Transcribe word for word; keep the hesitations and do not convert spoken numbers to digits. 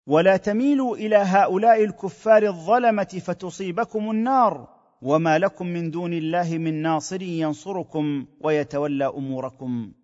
ولا تميلوا الى هؤلاء الكفار الظلمه فتصيبكم النار وما لكم من دون الله من ناصر ينصركم ويتولى اموركم.